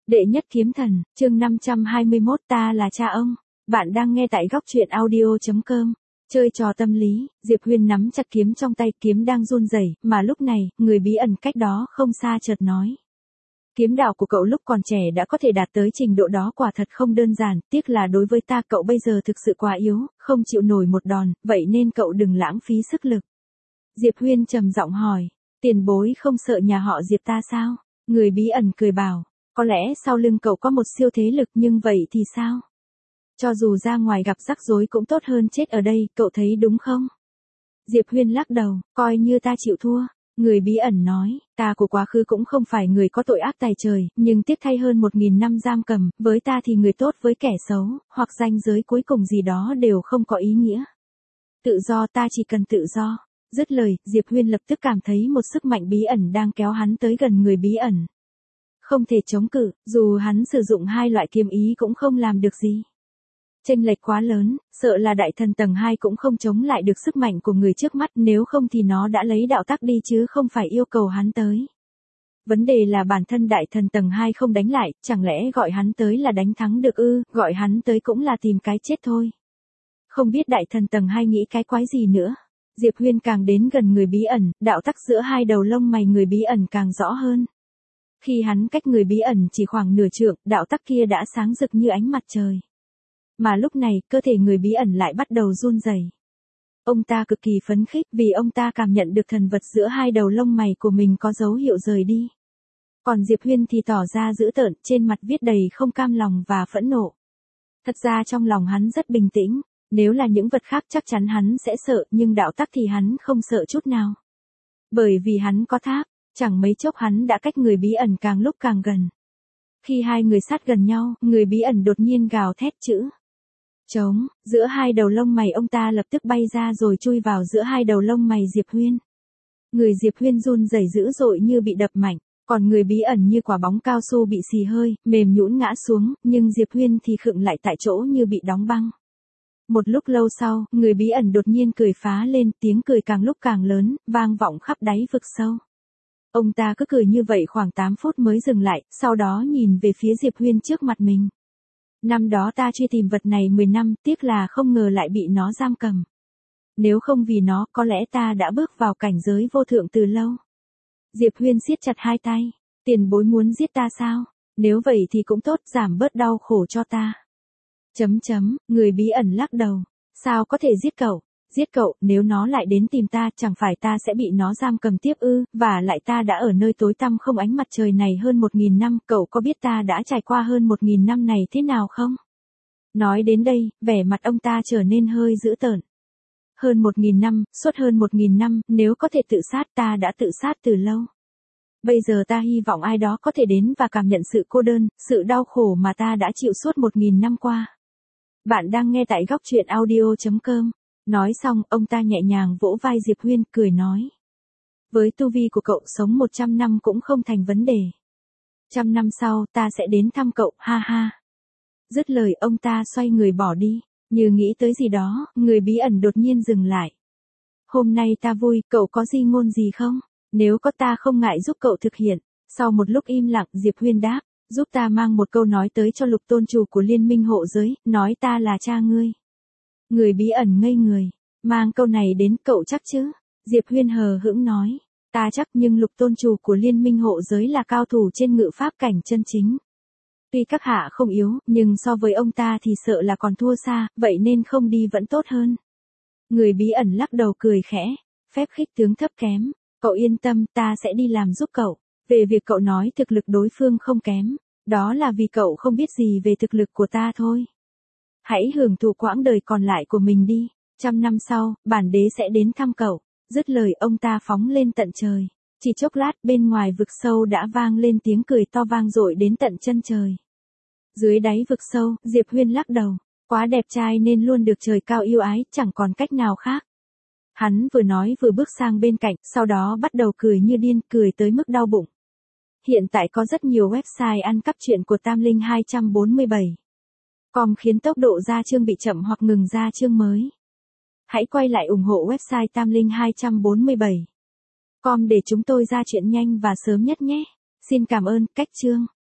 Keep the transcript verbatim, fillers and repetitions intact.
Đệ nhất kiếm thần, chương năm trăm hai mươi mốt ta là cha ông. Bạn đang nghe tại góc truyện audio chấm com. Chơi trò tâm lý, Diệp Huyên nắm chặt kiếm trong tay, kiếm đang run rẩy, mà lúc này, người bí ẩn cách đó không xa chợt nói. Kiếm đạo của cậu lúc còn trẻ đã có thể đạt tới trình độ đó quả thật không đơn giản, tiếc là đối với ta cậu bây giờ thực sự quá yếu, không chịu nổi một đòn, vậy nên cậu đừng lãng phí sức lực. Diệp Huyên trầm giọng hỏi, tiền bối không sợ nhà họ Diệp ta sao? Người bí ẩn cười bảo. Có lẽ sau lưng cậu có một siêu thế lực nhưng vậy thì sao? Cho dù ra ngoài gặp rắc rối cũng tốt hơn chết ở đây, cậu thấy đúng không? Diệp Huyên lắc đầu, coi như ta chịu thua. Người bí ẩn nói, ta của quá khứ cũng không phải người có tội ác tày trời, nhưng tiếc thay hơn một nghìn năm giam cầm, với ta thì người tốt với kẻ xấu, hoặc ranh giới cuối cùng gì đó đều không có ý nghĩa. Tự do ta chỉ cần tự do. Dứt lời, Diệp Huyên lập tức cảm thấy một sức mạnh bí ẩn đang kéo hắn tới gần người bí ẩn. Không thể chống cự, dù hắn sử dụng hai loại kiếm ý cũng không làm được gì. Chênh lệch quá lớn, sợ là đại thần tầng hai cũng không chống lại được sức mạnh của người trước mắt, nếu không thì nó đã lấy đạo tắc đi chứ không phải yêu cầu hắn tới. Vấn đề là bản thân đại thần tầng hai không đánh lại, chẳng lẽ gọi hắn tới là đánh thắng được ư, gọi hắn tới cũng là tìm cái chết thôi. Không biết đại thần tầng hai nghĩ cái quái gì nữa. Diệp Huyên càng đến gần người bí ẩn, đạo tắc giữa hai đầu lông mày người bí ẩn càng rõ hơn. Khi hắn cách người bí ẩn chỉ khoảng nửa trượng, đạo tắc kia đã sáng rực như ánh mặt trời. Mà lúc này, cơ thể người bí ẩn lại bắt đầu run rẩy. Ông ta cực kỳ phấn khích vì ông ta cảm nhận được thần vật giữa hai đầu lông mày của mình có dấu hiệu rời đi. Còn Diệp Huyên thì tỏ ra dữ tợn, trên mặt viết đầy không cam lòng và phẫn nộ. Thật ra trong lòng hắn rất bình tĩnh, nếu là những vật khác chắc chắn hắn sẽ sợ, nhưng đạo tắc thì hắn không sợ chút nào. Bởi vì hắn có tháp. Chẳng mấy chốc hắn đã cách người bí ẩn càng lúc càng gần. Khi hai người sát gần nhau, người bí ẩn đột nhiên gào thét chữ. Trống, giữa hai đầu lông mày ông ta lập tức bay ra rồi chui vào giữa hai đầu lông mày Diệp Huyên. Người Diệp Huyên run rẩy dữ dội như bị đập mạnh, còn người bí ẩn như quả bóng cao su bị xì hơi, mềm nhũn ngã xuống, nhưng Diệp Huyên thì khựng lại tại chỗ như bị đóng băng. Một lúc lâu sau, người bí ẩn đột nhiên cười phá lên, tiếng cười càng lúc càng lớn, vang vọng khắp đáy vực sâu. Ông ta cứ cười như vậy khoảng tám phút mới dừng lại, sau đó nhìn về phía Diệp Huyên trước mặt mình. Năm đó ta truy tìm vật này mười năm, tiếc là không ngờ lại bị nó giam cầm. Nếu không vì nó, có lẽ ta đã bước vào cảnh giới vô thượng từ lâu. Diệp Huyên siết chặt hai tay. Tiền bối muốn giết ta sao? Nếu vậy thì cũng tốt, giảm bớt đau khổ cho ta. Chấm chấm, người bí ẩn lắc đầu. Sao có thể giết cậu? Giết cậu, nếu nó lại đến tìm ta, chẳng phải ta sẽ bị nó giam cầm tiếp ư, và lại ta đã ở nơi tối tăm không ánh mặt trời này hơn một nghìn năm, cậu có biết ta đã trải qua hơn một nghìn năm này thế nào không? Nói đến đây, vẻ mặt ông ta trở nên hơi dữ tợn. Hơn một nghìn năm, suốt hơn một nghìn năm, nếu có thể tự sát ta đã tự sát từ lâu. Bây giờ ta hy vọng ai đó có thể đến và cảm nhận sự cô đơn, sự đau khổ mà ta đã chịu suốt một nghìn năm qua. Bạn đang nghe tại góc truyện audio chấm com. Nói xong, ông ta nhẹ nhàng vỗ vai Diệp Huyên, cười nói. Với tu vi của cậu sống một trăm năm cũng không thành vấn đề. Trăm năm sau, ta sẽ đến thăm cậu, ha ha. Dứt lời ông ta xoay người bỏ đi, như nghĩ tới gì đó, người bí ẩn đột nhiên dừng lại. Hôm nay ta vui, cậu có gì ngôn gì không? Nếu có ta không ngại giúp cậu thực hiện. Sau một lúc im lặng, Diệp Huyên đáp, giúp ta mang một câu nói tới cho Lục tôn chủ của Liên minh hộ giới, nói ta là cha ngươi. Người bí ẩn ngây người, mang câu này đến cậu chắc chứ? Diệp Huyên hờ hững nói, ta chắc, nhưng Lục tôn chủ của Liên minh hộ giới là cao thủ trên ngự pháp cảnh chân chính. Tuy các hạ không yếu, nhưng so với ông ta thì sợ là còn thua xa, vậy nên không đi vẫn tốt hơn. Người bí ẩn lắc đầu cười khẽ, phép khích tướng thấp kém, cậu yên tâm, ta sẽ đi làm giúp cậu. Về việc cậu nói thực lực đối phương không kém, đó là vì cậu không biết gì về thực lực của ta thôi. Hãy hưởng thụ quãng đời còn lại của mình đi, trăm năm sau, bản đế sẽ đến thăm cậu. Dứt lời ông ta phóng lên tận trời. Chỉ chốc lát bên ngoài vực sâu đã vang lên tiếng cười to vang dội đến tận chân trời. Dưới đáy vực sâu, Diệp Huyên lắc đầu, quá đẹp trai nên luôn được trời cao yêu ái, chẳng còn cách nào khác. Hắn vừa nói vừa bước sang bên cạnh, sau đó bắt đầu cười như điên, cười tới mức đau bụng. Hiện tại có rất nhiều website ăn cắp truyện của Tam Linh hai trăm bốn mươi bảy. Com khiến tốc độ ra chương bị chậm hoặc ngừng ra chương mới. Hãy quay lại ủng hộ website Tam Linh hai trăm bốn mươi bảy. Com để chúng tôi ra chuyện nhanh và sớm nhất nhé. Xin cảm ơn, cách chương.